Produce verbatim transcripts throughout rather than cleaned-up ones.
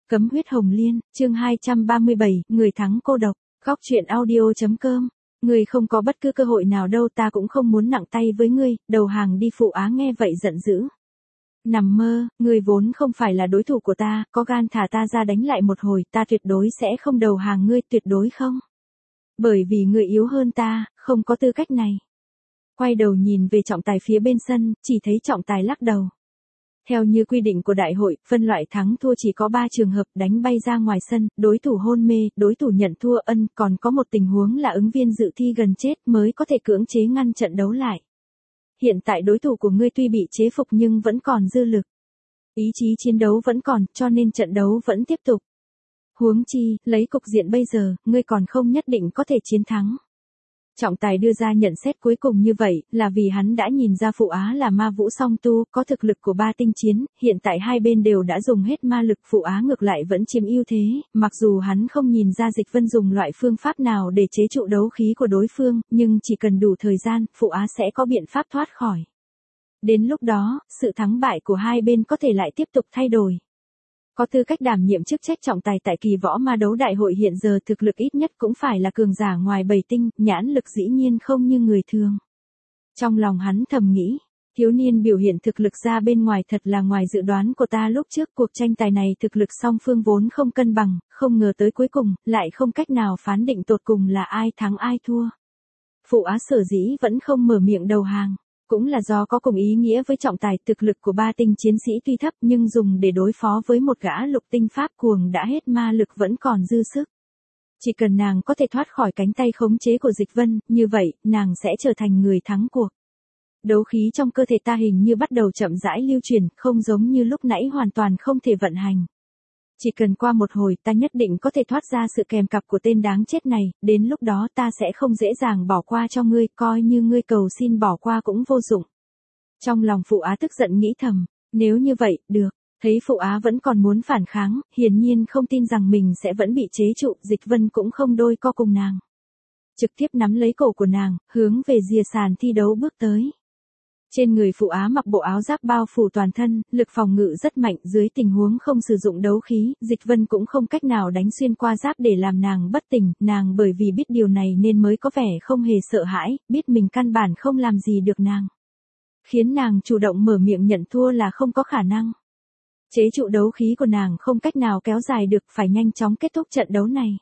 Cấm huyết hồng liên, chương hai trăm ba mươi bảy, người thắng cô độc, góc truyện audio.com. Ngươi không có bất cứ cơ hội nào đâu, ta cũng không muốn nặng tay với ngươi, đầu hàng đi. Phụ Á nghe vậy giận dữ. Nằm mơ, ngươi vốn không phải là đối thủ của ta, có gan thả ta ra đánh lại một hồi, ta tuyệt đối sẽ không đầu hàng ngươi, tuyệt đối không. Bởi vì ngươi yếu hơn ta, không có tư cách này. Quay đầu nhìn về trọng tài phía bên sân, chỉ thấy trọng tài lắc đầu. Theo như quy định của đại hội, phân loại thắng thua chỉ có ba trường hợp: đánh bay ra ngoài sân, đối thủ hôn mê, đối thủ nhận thua ân, còn có một tình huống là ứng viên dự thi gần chết mới có thể cưỡng chế ngăn trận đấu lại. Hiện tại đối thủ của ngươi tuy bị chế phục nhưng vẫn còn dư lực. Ý chí chiến đấu vẫn còn, cho nên trận đấu vẫn tiếp tục. Huống chi, lấy cục diện bây giờ, ngươi còn không nhất định có thể chiến thắng. Trọng tài đưa ra nhận xét cuối cùng như vậy, là vì hắn đã nhìn ra Phụ Á là ma vũ song tu, có thực lực của ba tinh chiến, hiện tại hai bên đều đã dùng hết ma lực, Phụ Á ngược lại vẫn chiếm ưu thế, mặc dù hắn không nhìn ra Dịch Vân dùng loại phương pháp nào để chế trụ đấu khí của đối phương, nhưng chỉ cần đủ thời gian, Phụ Á sẽ có biện pháp thoát khỏi. Đến lúc đó, sự thắng bại của hai bên có thể lại tiếp tục thay đổi. Có tư cách đảm nhiệm chức trách trọng tài tại kỳ võ ma đấu đại hội hiện giờ, thực lực ít nhất cũng phải là cường giả ngoài bảy tinh, nhãn lực dĩ nhiên không như người thường. Trong lòng hắn thầm nghĩ, thiếu niên biểu hiện thực lực ra bên ngoài thật là ngoài dự đoán của ta lúc trước. Cuộc tranh tài này thực lực song phương vốn không cân bằng, không ngờ tới cuối cùng, lại không cách nào phán định tột cùng là ai thắng ai thua. Phụ Á sở dĩ vẫn không mở miệng đầu hàng, cũng là do có cùng ý nghĩa với trọng tài. Thực lực của ba tinh chiến sĩ tuy thấp nhưng dùng để đối phó với một gã lục tinh pháp cuồng đã hết ma lực vẫn còn dư sức. Chỉ cần nàng có thể thoát khỏi cánh tay khống chế của Dịch Vân, như vậy, nàng sẽ trở thành người thắng cuộc. Đấu khí trong cơ thể ta hình như bắt đầu chậm rãi lưu truyền, không giống như lúc nãy hoàn toàn không thể vận hành. Chỉ cần qua một hồi, ta nhất định có thể thoát ra sự kèm cặp của tên đáng chết này, đến lúc đó ta sẽ không dễ dàng bỏ qua cho ngươi, coi như ngươi cầu xin bỏ qua cũng vô dụng. Trong lòng Phụ Á tức giận nghĩ thầm, nếu như vậy, được. Thấy Phụ Á vẫn còn muốn phản kháng, hiển nhiên không tin rằng mình sẽ vẫn bị chế trụ, Dịch Vân cũng không đôi co cùng nàng. Trực tiếp nắm lấy cổ của nàng, hướng về rìa sàn thi đấu bước tới. Trên người Phụ Á mặc bộ áo giáp bao phủ toàn thân, lực phòng ngự rất mạnh, dưới tình huống không sử dụng đấu khí, Dịch Vân cũng không cách nào đánh xuyên qua giáp để làm nàng bất tỉnh, nàng bởi vì biết điều này nên mới có vẻ không hề sợ hãi, biết mình căn bản không làm gì được nàng. Khiến nàng chủ động mở miệng nhận thua là không có khả năng. Chế trụ đấu khí của nàng không cách nào kéo dài được, phải nhanh chóng kết thúc trận đấu này.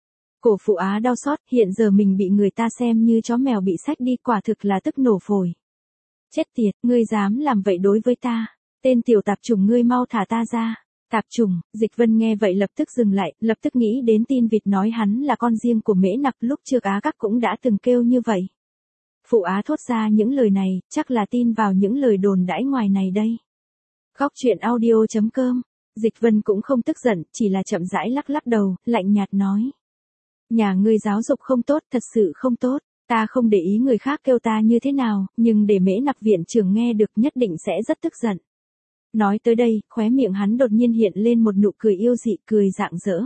Cổ Phụ Á đau xót, hiện giờ mình bị người ta xem như chó mèo bị xách đi, quả thực là tức nổ phổi. Chết tiệt, ngươi dám làm vậy đối với ta, tên tiểu tạp chủng, ngươi mau thả ta ra. Tạp chủng, Dịch Vân nghe vậy lập tức dừng lại, lập tức nghĩ đến tin vịt nói hắn là con riêng của Mễ Nặc, lúc trước Á Các cũng đã từng kêu như vậy. Phụ Á thốt ra những lời này, chắc là tin vào những lời đồn đãi ngoài này đây. Góc truyện audio.com, Dịch Vân cũng không tức giận, chỉ là chậm rãi lắc lắc đầu, lạnh nhạt nói. Nhà ngươi giáo dục không tốt, thật sự không tốt. Ta không để ý người khác kêu ta như thế nào, nhưng để Mễ Nặc viện trưởng nghe được nhất định sẽ rất tức giận. Nói tới đây, khóe miệng hắn đột nhiên hiện lên một nụ cười yêu dị, cười rạng rỡ.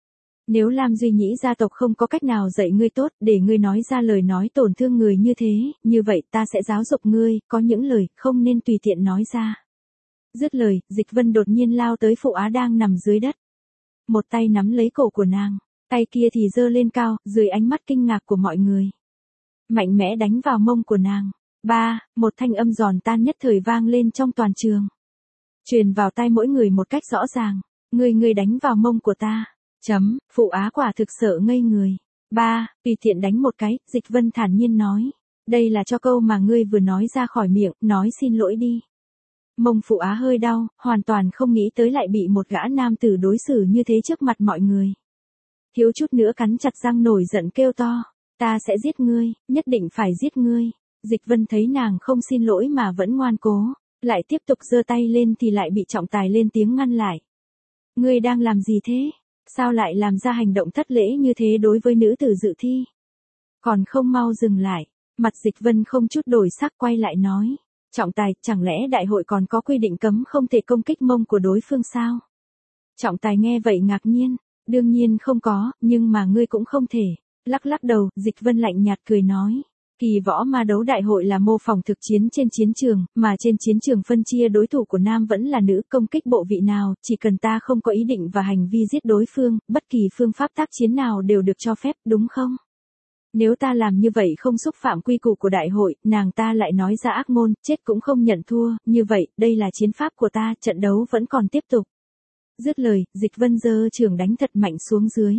Nếu Lam Duy Nhĩ gia tộc không có cách nào dạy ngươi tốt, để ngươi nói ra lời nói tổn thương người như thế, như vậy ta sẽ giáo dục ngươi, có những lời không nên tùy tiện nói ra. Dứt lời, Dịch Vân đột nhiên lao tới Phụ Á đang nằm dưới đất. Một tay nắm lấy cổ của nàng, tay kia thì giơ lên cao, dưới ánh mắt kinh ngạc của mọi người. Mạnh mẽ đánh vào mông của nàng. Ba, một thanh âm giòn tan nhất thời vang lên trong toàn trường. Truyền vào tai mỗi người một cách rõ ràng. Ngươi ngươi đánh vào mông của ta. Chấm, Phụ Á quả thực sợ ngây người. Ba, tùy tiện đánh một cái, Dịch Vân thản nhiên nói. Đây là cho câu mà ngươi vừa nói ra khỏi miệng, nói xin lỗi đi. Mông Phụ Á hơi đau, hoàn toàn không nghĩ tới lại bị một gã nam tử đối xử như thế trước mặt mọi người. Thiếu chút nữa cắn chặt răng nổi giận kêu to. Ta sẽ giết ngươi, nhất định phải giết ngươi. Dịch Vân thấy nàng không xin lỗi mà vẫn ngoan cố, lại tiếp tục giơ tay lên thì lại bị trọng tài lên tiếng ngăn lại. Ngươi đang làm gì thế? Sao lại làm ra hành động thất lễ như thế đối với nữ tử dự thi? Còn không mau dừng lại. Mặt Dịch Vân không chút đổi sắc quay lại nói. Trọng tài, chẳng lẽ đại hội còn có quy định cấm không thể công kích mông của đối phương sao? Trọng tài nghe vậy ngạc nhiên. Đương nhiên không có, nhưng mà ngươi cũng không thể. Lắc lắc đầu, Dịch Vân lạnh nhạt cười nói. Kỳ võ ma đấu đại hội là mô phỏng thực chiến trên chiến trường, mà trên chiến trường phân chia đối thủ của nam vẫn là nữ, công kích bộ vị nào, chỉ cần ta không có ý định và hành vi giết đối phương, bất kỳ phương pháp tác chiến nào đều được cho phép, đúng không? Nếu ta làm như vậy không xúc phạm quy củ của đại hội, nàng ta lại nói ra ác ngôn, chết cũng không nhận thua, như vậy, đây là chiến pháp của ta, trận đấu vẫn còn tiếp tục. Dứt lời, Dịch Vân giơ trường đánh thật mạnh xuống dưới.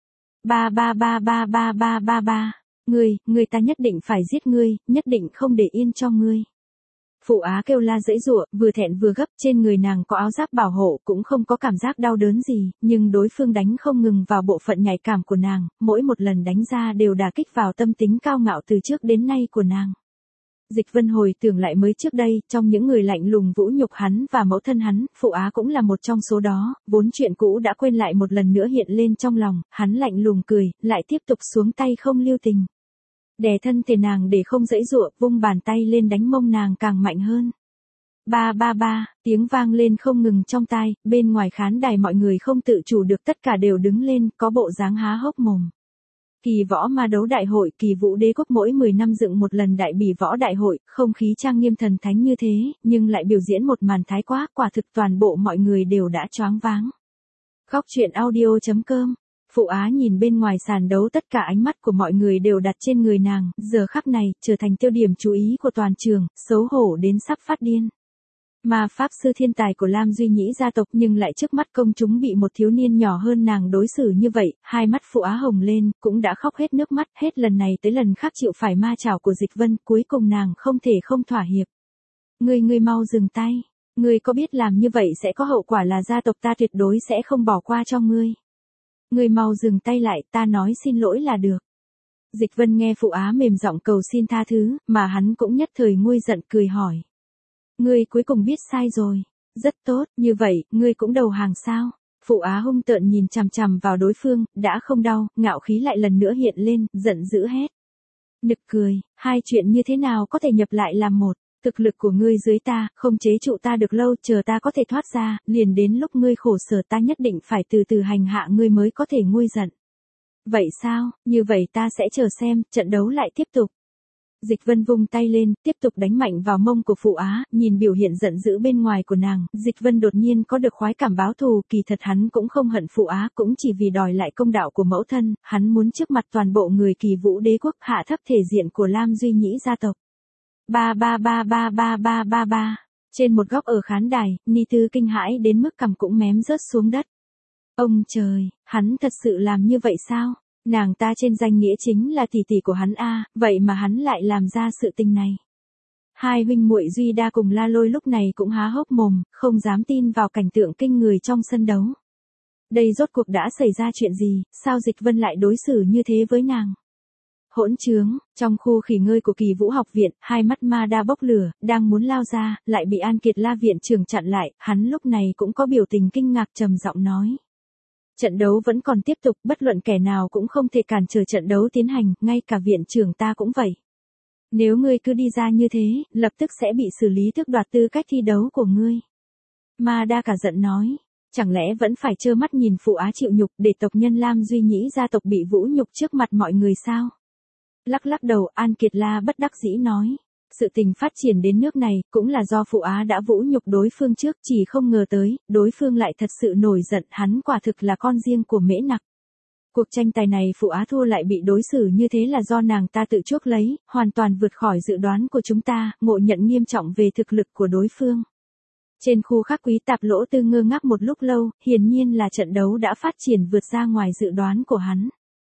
Ba ba ba ba ba ba ba ba. Ngươi, ngươi ta nhất định phải giết ngươi, nhất định không để yên cho ngươi. Phụ Á kêu la giãy giụa, vừa thẹn vừa gấp, trên người nàng có áo giáp bảo hộ, cũng không có cảm giác đau đớn gì, nhưng đối phương đánh không ngừng vào bộ phận nhạy cảm của nàng, mỗi một lần đánh ra đều đả kích vào tâm tính cao ngạo từ trước đến nay của nàng. Dịch Vân hồi tưởng lại mới trước đây, trong những người lạnh lùng vũ nhục hắn và mẫu thân hắn, Phụ Á cũng là một trong số đó, vốn chuyện cũ đã quên lại một lần nữa hiện lên trong lòng, hắn lạnh lùng cười, lại tiếp tục xuống tay không lưu tình. Đè thân thể nàng để không giãy giụa, vung bàn tay lên đánh mông nàng càng mạnh hơn. Ba ba ba, tiếng vang lên không ngừng trong tai, bên ngoài khán đài mọi người không tự chủ được tất cả đều đứng lên, có bộ dáng há hốc mồm. Kỳ võ ma đấu đại hội, Kỳ Vũ Đế quốc mỗi mười năm dựng một lần đại bỉ võ đại hội, không khí trang nghiêm thần thánh như thế, nhưng lại biểu diễn một màn thái quá, quả thực toàn bộ mọi người đều đã choáng váng. Góc truyện audio chấm com. Phụ Á nhìn bên ngoài sàn đấu, tất cả ánh mắt của mọi người đều đặt trên người nàng, giờ khắc này, trở thành tiêu điểm chú ý của toàn trường, xấu hổ đến sắp phát điên. Ma pháp sư thiên tài của Lam Duy Nhĩ gia tộc nhưng lại trước mắt công chúng bị một thiếu niên nhỏ hơn nàng đối xử như vậy, hai mắt Phụ Á hồng lên, cũng đã khóc hết nước mắt, hết lần này tới lần khác chịu phải ma chảo của Dịch Vân, cuối cùng nàng không thể không thỏa hiệp. Ngươi ngươi mau dừng tay, ngươi có biết làm như vậy sẽ có hậu quả là gia tộc ta tuyệt đối sẽ không bỏ qua cho ngươi. Ngươi mau dừng tay lại, ta nói xin lỗi là được. Dịch Vân nghe Phụ Á mềm giọng cầu xin tha thứ, mà hắn cũng nhất thời nguôi giận cười hỏi. Ngươi cuối cùng biết sai rồi. Rất tốt, như vậy, ngươi cũng đầu hàng sao? Phụ Á hung tợn nhìn chằm chằm vào đối phương, đã không đau, ngạo khí lại lần nữa hiện lên, giận dữ hét. Nực cười, hai chuyện như thế nào có thể nhập lại làm một? Thực lực của ngươi dưới ta, không chế trụ ta được lâu, chờ ta có thể thoát ra, liền đến lúc ngươi khổ sở ta nhất định phải từ từ hành hạ ngươi mới có thể nguôi giận. Vậy sao, như vậy ta sẽ chờ xem, trận đấu lại tiếp tục. Dịch Vân vung tay lên, tiếp tục đánh mạnh vào mông của Phụ Á, nhìn biểu hiện giận dữ bên ngoài của nàng, Dịch Vân đột nhiên có được khoái cảm báo thù, kỳ thật hắn cũng không hận Phụ Á, cũng chỉ vì đòi lại công đạo của mẫu thân, hắn muốn trước mặt toàn bộ người Kỳ Vũ Đế quốc hạ thấp thể diện của Lam Duy Nhĩ gia tộc. Ba ba ba ba ba ba ba ba. Trên một góc ở khán đài, Ni Tư kinh hãi đến mức cằm cũng mém rớt xuống đất. Ông trời, hắn thật sự làm như vậy sao? Nàng ta trên danh nghĩa chính là tỷ tỷ của hắn a, vậy mà hắn lại làm ra sự tình này. Hai huynh muội Duy Đa cùng La Lôi lúc này cũng há hốc mồm, không dám tin vào cảnh tượng kinh người trong sân đấu. Đây rốt cuộc đã xảy ra chuyện gì, sao Dịch Vân lại đối xử như thế với nàng? Hỗn trướng, trong khu nghỉ ngơi của Kỳ Vũ học viện, hai mắt Ma Đa bốc lửa, đang muốn lao ra, lại bị An Kiệt La viện trưởng chặn lại, hắn lúc này cũng có biểu tình kinh ngạc trầm giọng nói. Trận đấu vẫn còn tiếp tục, bất luận kẻ nào cũng không thể cản trở trận đấu tiến hành, ngay cả viện trưởng ta cũng vậy. Nếu ngươi cứ đi ra như thế, lập tức sẽ bị xử lý tước đoạt tư cách thi đấu của ngươi. Ma Đa cả giận nói, chẳng lẽ vẫn phải trơ mắt nhìn Phụ Á chịu nhục để tộc nhân Lam Duy Nhĩ gia tộc bị vũ nhục trước mặt mọi người sao? Lắc lắc đầu, An Kiệt La bất đắc dĩ nói. Sự tình phát triển đến nước này, cũng là do Phụ Á đã vũ nhục đối phương trước, chỉ không ngờ tới, đối phương lại thật sự nổi giận, hắn quả thực là con riêng của Mễ Nặc. Cuộc tranh tài này Phụ Á thua lại bị đối xử như thế là do nàng ta tự chuốc lấy, hoàn toàn vượt khỏi dự đoán của chúng ta, ngộ nhận nghiêm trọng về thực lực của đối phương. Trên khu khác Quý Tạp Lỗ Tư ngơ ngác một lúc lâu, hiển nhiên là trận đấu đã phát triển vượt ra ngoài dự đoán của hắn.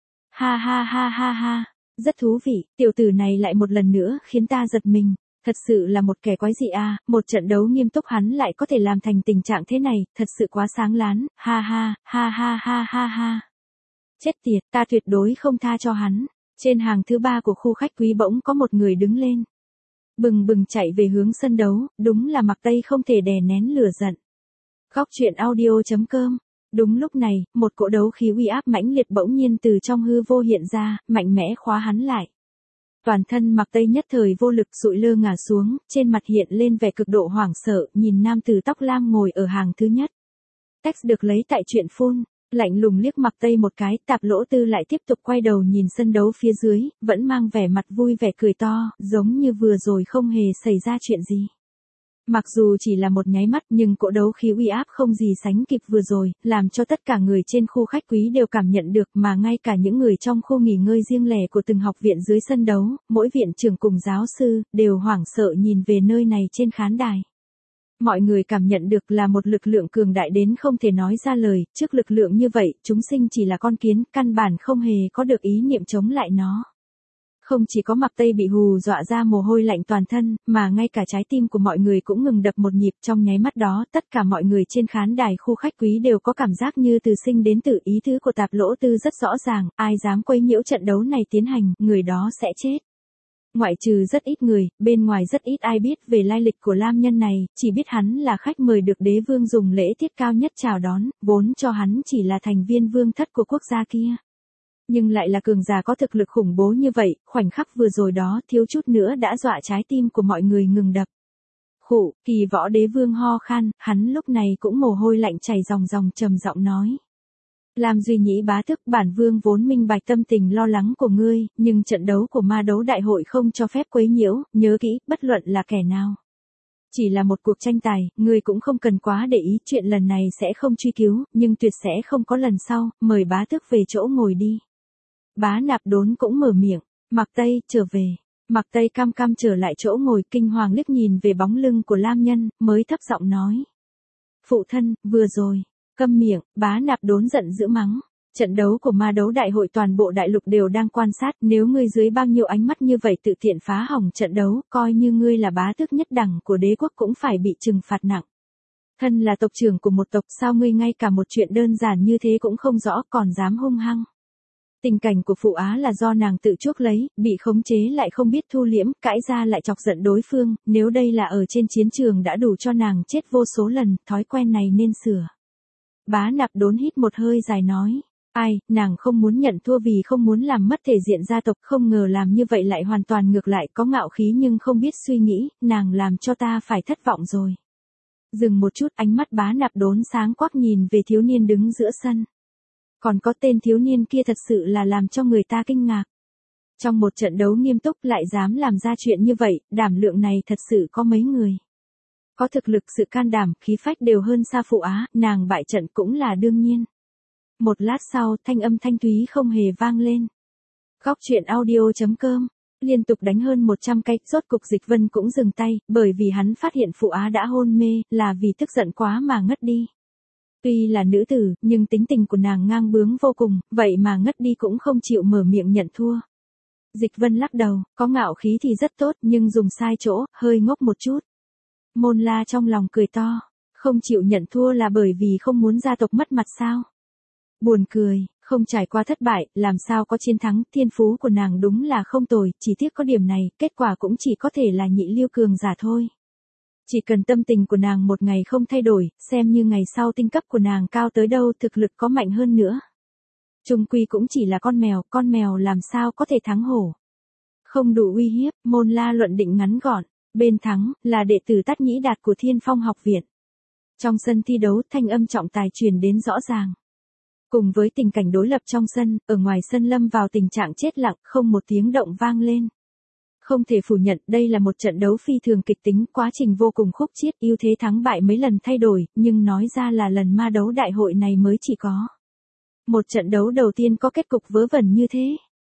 Ha ha ha ha ha. Rất thú vị, tiểu tử này lại một lần nữa khiến ta giật mình, thật sự là một kẻ quái dị a, một trận đấu nghiêm túc hắn lại có thể làm thành tình trạng thế này, thật sự quá sáng láng, ha ha, ha ha ha ha ha. Chết tiệt, ta tuyệt đối không tha cho hắn. Trên hàng thứ ba của khu khách quý bỗng có một người đứng lên. Bừng bừng chạy về hướng sân đấu, đúng là Mặc Tây không thể đè nén lửa giận. Góc truyện audio chấm com. Đúng lúc này, một cỗ đấu khí uy áp mãnh liệt bỗng nhiên từ trong hư vô hiện ra, mạnh mẽ khóa hắn lại. Toàn thân Mặc Tây nhất thời vô lực sụi lơ ngả xuống, trên mặt hiện lên vẻ cực độ hoảng sợ, nhìn nam tử tóc lam ngồi ở hàng thứ nhất. Text được lấy tại truyện phun. Lạnh lùng liếc Mạc Tây một cái, Tạp Lỗ Tư lại tiếp tục quay đầu nhìn sân đấu phía dưới, vẫn mang vẻ mặt vui vẻ cười to, giống như vừa rồi không hề xảy ra chuyện gì. Mặc dù chỉ là một nháy mắt nhưng cỗ đấu khí uy áp không gì sánh kịp vừa rồi, làm cho tất cả người trên khu khách quý đều cảm nhận được, mà ngay cả những người trong khu nghỉ ngơi riêng lẻ của từng học viện dưới sân đấu, mỗi viện trưởng cùng giáo sư, đều hoảng sợ nhìn về nơi này trên khán đài. Mọi người cảm nhận được là một lực lượng cường đại đến không thể nói ra lời, trước lực lượng như vậy, chúng sinh chỉ là con kiến, căn bản không hề có được ý niệm chống lại nó. Không chỉ có Mạc Tây bị hù dọa ra mồ hôi lạnh toàn thân, mà ngay cả trái tim của mọi người cũng ngừng đập một nhịp. Trong nháy mắt đó, tất cả mọi người trên khán đài khu khách quý đều có cảm giác như từ sinh đến tử. Ý tứ của Tạp Lỗ Tư rất rõ ràng, ai dám quấy nhiễu trận đấu này tiến hành, người đó sẽ chết. Ngoại trừ rất ít người, bên ngoài rất ít ai biết về lai lịch của Lam Nhân này, chỉ biết hắn là khách mời được đế vương dùng lễ tiết cao nhất chào đón, vốn cho hắn chỉ là thành viên vương thất của quốc gia kia. Nhưng lại là cường giả có thực lực khủng bố như vậy, khoảnh khắc vừa rồi đó thiếu chút nữa đã dọa trái tim của mọi người ngừng đập. Khụ, Kỳ Võ Đế Vương ho khan, hắn lúc này cũng mồ hôi lạnh chảy ròng ròng trầm giọng nói. Lam Duy Nhĩ bá tước, bản vương vốn minh bạch tâm tình lo lắng của ngươi, nhưng trận đấu của ma đấu đại hội không cho phép quấy nhiễu, nhớ kỹ, bất luận là kẻ nào. Chỉ là một cuộc tranh tài, ngươi cũng không cần quá để ý, chuyện lần này sẽ không truy cứu, nhưng tuyệt sẽ không có lần sau, mời bá tước về chỗ ngồi đi. Bá Nạp Đốn cũng mở miệng, Mạc Tây, trở về. Mạc Tây cam cam trở lại chỗ ngồi, kinh hoàng liếc nhìn về bóng lưng của Lam Nhân, mới thấp giọng nói. Phụ thân, vừa rồi, câm miệng, Bá Nạp Đốn giận dữ mắng. Trận đấu của ma đấu đại hội toàn bộ đại lục đều đang quan sát, nếu ngươi dưới bao nhiêu ánh mắt như vậy tự tiện phá hỏng trận đấu, coi như ngươi là bá tước nhất đẳng của đế quốc cũng phải bị trừng phạt nặng. Thân là tộc trưởng của một tộc, sao ngươi ngay cả một chuyện đơn giản như thế cũng không rõ, còn dám hung hăng. Tình cảnh của Phụ Á là do nàng tự chuốc lấy, bị khống chế lại không biết thu liễm, cãi ra lại chọc giận đối phương, nếu đây là ở trên chiến trường đã đủ cho nàng chết vô số lần, thói quen này nên sửa. Bá Nạp Đốn hít một hơi dài nói, ai, nàng không muốn nhận thua vì không muốn làm mất thể diện gia tộc, không ngờ làm như vậy lại hoàn toàn ngược lại, có ngạo khí nhưng không biết suy nghĩ, nàng làm cho ta phải thất vọng rồi. Dừng một chút, ánh mắt Bá Nạp Đốn sáng quắc nhìn về thiếu niên đứng giữa sân. Còn có tên thiếu niên kia thật sự là làm cho người ta kinh ngạc. Trong một trận đấu nghiêm túc lại dám làm ra chuyện như vậy, đảm lượng này thật sự có mấy người. Có thực lực, sự can đảm, khí phách đều hơn xa Phụ Á, nàng bại trận cũng là đương nhiên. Một lát sau, thanh âm thanh thúy không hề vang lên. Góc truyện audio chấm com, liên tục đánh hơn một trăm cái, rốt cục Dịch Vân cũng dừng tay, bởi vì hắn phát hiện Phụ Á đã hôn mê, là vì tức giận quá mà ngất đi. Tuy là nữ tử, nhưng tính tình của nàng ngang bướng vô cùng, vậy mà ngất đi cũng không chịu mở miệng nhận thua. Dịch Vân lắc đầu, có ngạo khí thì rất tốt, nhưng dùng sai chỗ, hơi ngốc một chút. Môn La trong lòng cười to, không chịu nhận thua là bởi vì không muốn gia tộc mất mặt sao? Buồn cười, không trải qua thất bại, làm sao có chiến thắng, thiên phú của nàng đúng là không tồi, chỉ tiếc có điểm này, kết quả cũng chỉ có thể là nhị lưu cường giả thôi. Chỉ cần tâm tình của nàng một ngày không thay đổi, xem như ngày sau tinh cấp của nàng cao tới đâu, thực lực có mạnh hơn nữa. Chung quy cũng chỉ là con mèo, con mèo làm sao có thể thắng hổ. Không đủ uy hiếp, Môn La luận định ngắn gọn, bên thắng, là đệ tử Tát Nhĩ Đạt của Thiên Phong học viện. Trong sân thi đấu, thanh âm trọng tài truyền đến rõ ràng. Cùng với tình cảnh đối lập trong sân, ở ngoài sân lâm vào tình trạng chết lặng, không một tiếng động vang lên. Không thể phủ nhận, đây là một trận đấu phi thường kịch tính, quá trình vô cùng khúc chiết, ưu thế thắng bại mấy lần thay đổi, nhưng nói ra là lần ma đấu đại hội này mới chỉ có. Một trận đấu đầu tiên có kết cục vớ vẩn như thế.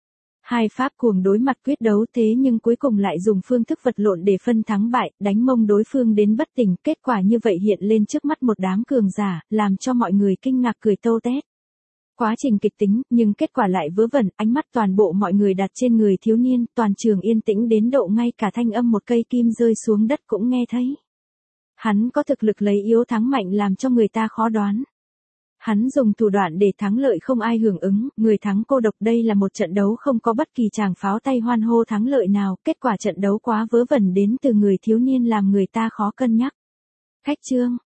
Hai pháp cuồng đối mặt quyết đấu thế nhưng cuối cùng lại dùng phương thức vật lộn để phân thắng bại, đánh mông đối phương đến bất tỉnh, kết quả như vậy hiện lên trước mắt một đám cường giả, làm cho mọi người kinh ngạc cười tâu tét. Quá trình kịch tính, nhưng kết quả lại vớ vẩn, ánh mắt toàn bộ mọi người đặt trên người thiếu niên, toàn trường yên tĩnh đến độ ngay cả thanh âm một cây kim rơi xuống đất cũng nghe thấy. Hắn có thực lực lấy yếu thắng mạnh làm cho người ta khó đoán. Hắn dùng thủ đoạn để thắng lợi không ai hưởng ứng, người thắng cô độc, đây là một trận đấu không có bất kỳ tràng pháo tay hoan hô thắng lợi nào, kết quả trận đấu quá vớ vẩn đến từ người thiếu niên làm người ta khó cân nhắc. Khách trương,